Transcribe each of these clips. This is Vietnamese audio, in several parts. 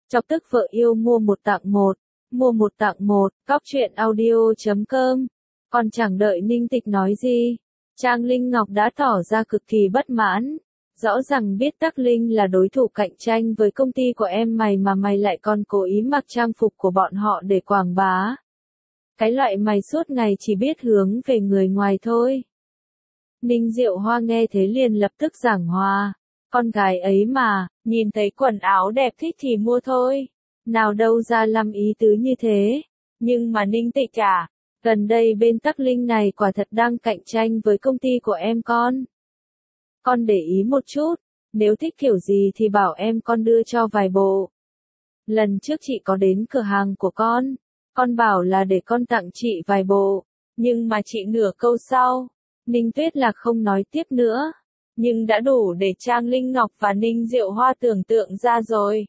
Chọc tức vợ yêu mua một tặng một. Mua một tặng một, cóc truyện audio.com. Còn chẳng đợi Ninh Tịch nói gì, Trang Linh Ngọc đã tỏ ra cực kỳ bất mãn. Rõ ràng biết Tắc Linh là đối thủ cạnh tranh với công ty của em mày mà mày lại còn cố ý mặc trang phục của bọn họ để quảng bá. Cái loại mày suốt ngày chỉ biết hướng về người ngoài thôi. Ninh Diệu Hoa nghe thế liền lập tức giảng hòa. Con gái ấy mà, nhìn thấy quần áo đẹp thích thì mua thôi. Nào đâu ra lâm ý tứ như thế. Nhưng mà Ninh Tịch à, gần đây bên Tắc Linh này quả thật đang cạnh tranh với công ty của em con. Con để ý một chút, nếu thích kiểu gì thì bảo em con đưa cho vài bộ. Lần trước chị có đến cửa hàng của con bảo là để con tặng chị vài bộ, nhưng mà chị nửa câu sau, Ninh Tuyết Lạc không nói tiếp nữa, nhưng đã đủ để Trang Linh Ngọc và Ninh Diệu Hoa tưởng tượng ra rồi.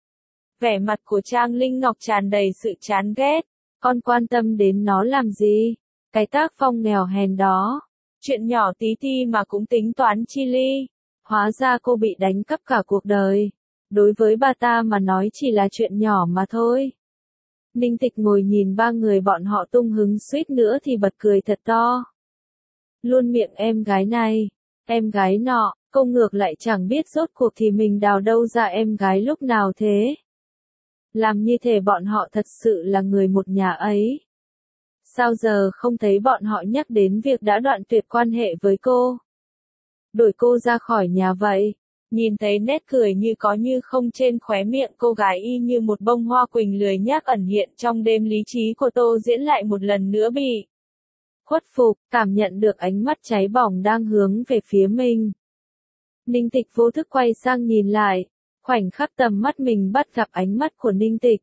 Vẻ mặt của Trang Linh Ngọc tràn đầy sự chán ghét, con quan tâm đến nó làm gì, cái tác phong nghèo hèn đó. Chuyện nhỏ tí ti mà cũng tính toán chi ly. Hóa ra cô bị đánh cắp cả cuộc đời. Đối với bà ta mà nói chỉ là chuyện nhỏ mà thôi. Ninh Tịch ngồi nhìn ba người bọn họ tung hứng suýt nữa thì bật cười thật to. Luôn miệng em gái này, em gái nọ, cô ngược lại chẳng biết rốt cuộc thì mình đào đâu ra em gái lúc nào thế. Làm như thể bọn họ thật sự là người một nhà ấy. Sao giờ không thấy bọn họ nhắc đến việc đã đoạn tuyệt quan hệ với cô? Đuổi cô ra khỏi nhà vậy? Nhìn thấy nét cười như có như không trên khóe miệng cô gái y như một bông hoa quỳnh lười nhác ẩn hiện trong đêm lý trí của Tô Diễn lại một lần nữa bị khuất phục, cảm nhận được ánh mắt cháy bỏng đang hướng về phía mình. Ninh Tịch vô thức quay sang nhìn lại, khoảnh khắc tầm mắt mình bắt gặp ánh mắt của Ninh Tịch.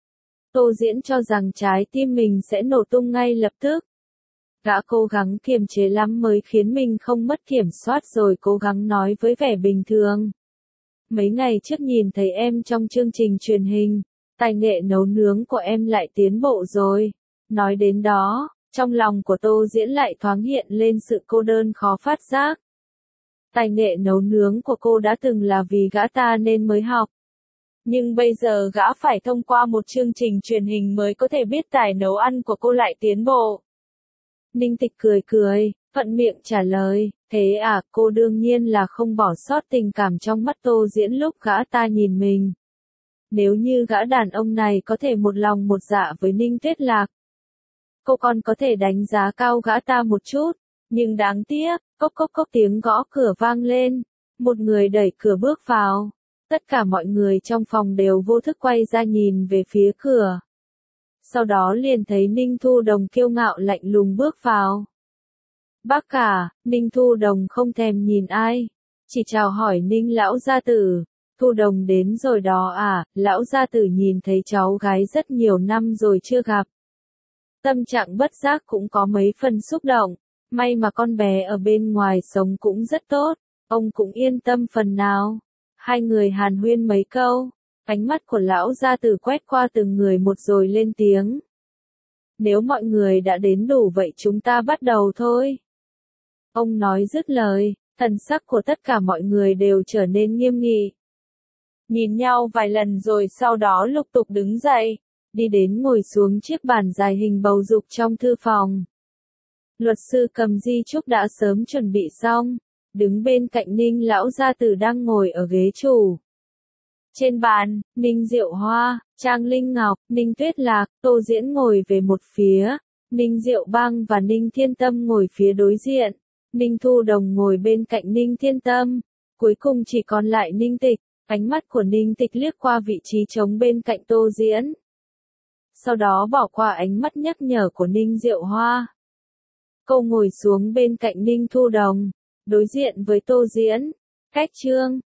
Tô Diễn cho rằng trái tim mình sẽ nổ tung ngay lập tức. Gã cố gắng kiềm chế lắm mới khiến mình không mất kiểm soát rồi cố gắng nói với vẻ bình thường. Mấy ngày trước nhìn thấy em trong chương trình truyền hình, tài nghệ nấu nướng của em lại tiến bộ rồi. Nói đến đó, trong lòng của Tô Diễn lại thoáng hiện lên sự cô đơn khó phát giác. Tài nghệ nấu nướng của cô đã từng là vì gã ta nên mới học. Nhưng bây giờ gã phải thông qua một chương trình truyền hình mới có thể biết tài nấu ăn của cô lại tiến bộ. Ninh Tịch cười cười, thuận miệng trả lời, thế à, cô đương nhiên là không bỏ sót tình cảm trong mắt Tô Diễn lúc gã ta nhìn mình. Nếu như gã đàn ông này có thể một lòng một dạ với Ninh Tuyết Lạc, cô còn có thể đánh giá cao gã ta một chút, nhưng đáng tiếc, cốc cốc cốc tiếng gõ cửa vang lên, một người đẩy cửa bước vào. Tất cả mọi người trong phòng đều vô thức quay ra nhìn về phía cửa. Sau đó liền thấy Ninh Thu Đồng kiêu ngạo lạnh lùng bước vào. Bác cả, Ninh Thu Đồng không thèm nhìn ai, chỉ chào hỏi Ninh lão gia tử. Thu Đồng đến rồi đó à, lão gia tử nhìn thấy cháu gái rất nhiều năm rồi chưa gặp. Tâm trạng bất giác cũng có mấy phần xúc động, may mà con bé ở bên ngoài sống cũng rất tốt, ông cũng yên tâm phần nào. Hai người hàn huyên mấy câu, ánh mắt của lão gia tử quét qua từng người một rồi lên tiếng. Nếu mọi người đã đến đủ vậy chúng ta bắt đầu thôi. Ông nói dứt lời, thần sắc của tất cả mọi người đều trở nên nghiêm nghị. Nhìn nhau vài lần rồi sau đó lục tục đứng dậy, đi đến ngồi xuống chiếc bàn dài hình bầu dục trong thư phòng. Luật sư Cầm di chúc đã sớm chuẩn bị xong. Đứng bên cạnh Ninh lão gia tử đang ngồi ở ghế chủ. Trên bàn, Ninh Diệu Hoa, Trang Linh Ngọc, Ninh Tuyết Lạc, Tô Diễn ngồi về một phía, Ninh Diệu Bang và Ninh Thiên Tâm ngồi phía đối diện, Ninh Thu Đồng ngồi bên cạnh Ninh Thiên Tâm, cuối cùng chỉ còn lại Ninh Tịch, ánh mắt của Ninh Tịch liếc qua vị trí trống bên cạnh Tô Diễn. Sau đó bỏ qua ánh mắt nhắc nhở của Ninh Diệu Hoa. Cô ngồi xuống bên cạnh Ninh Thu Đồng, đối diện với Tô Diễn. Cách chương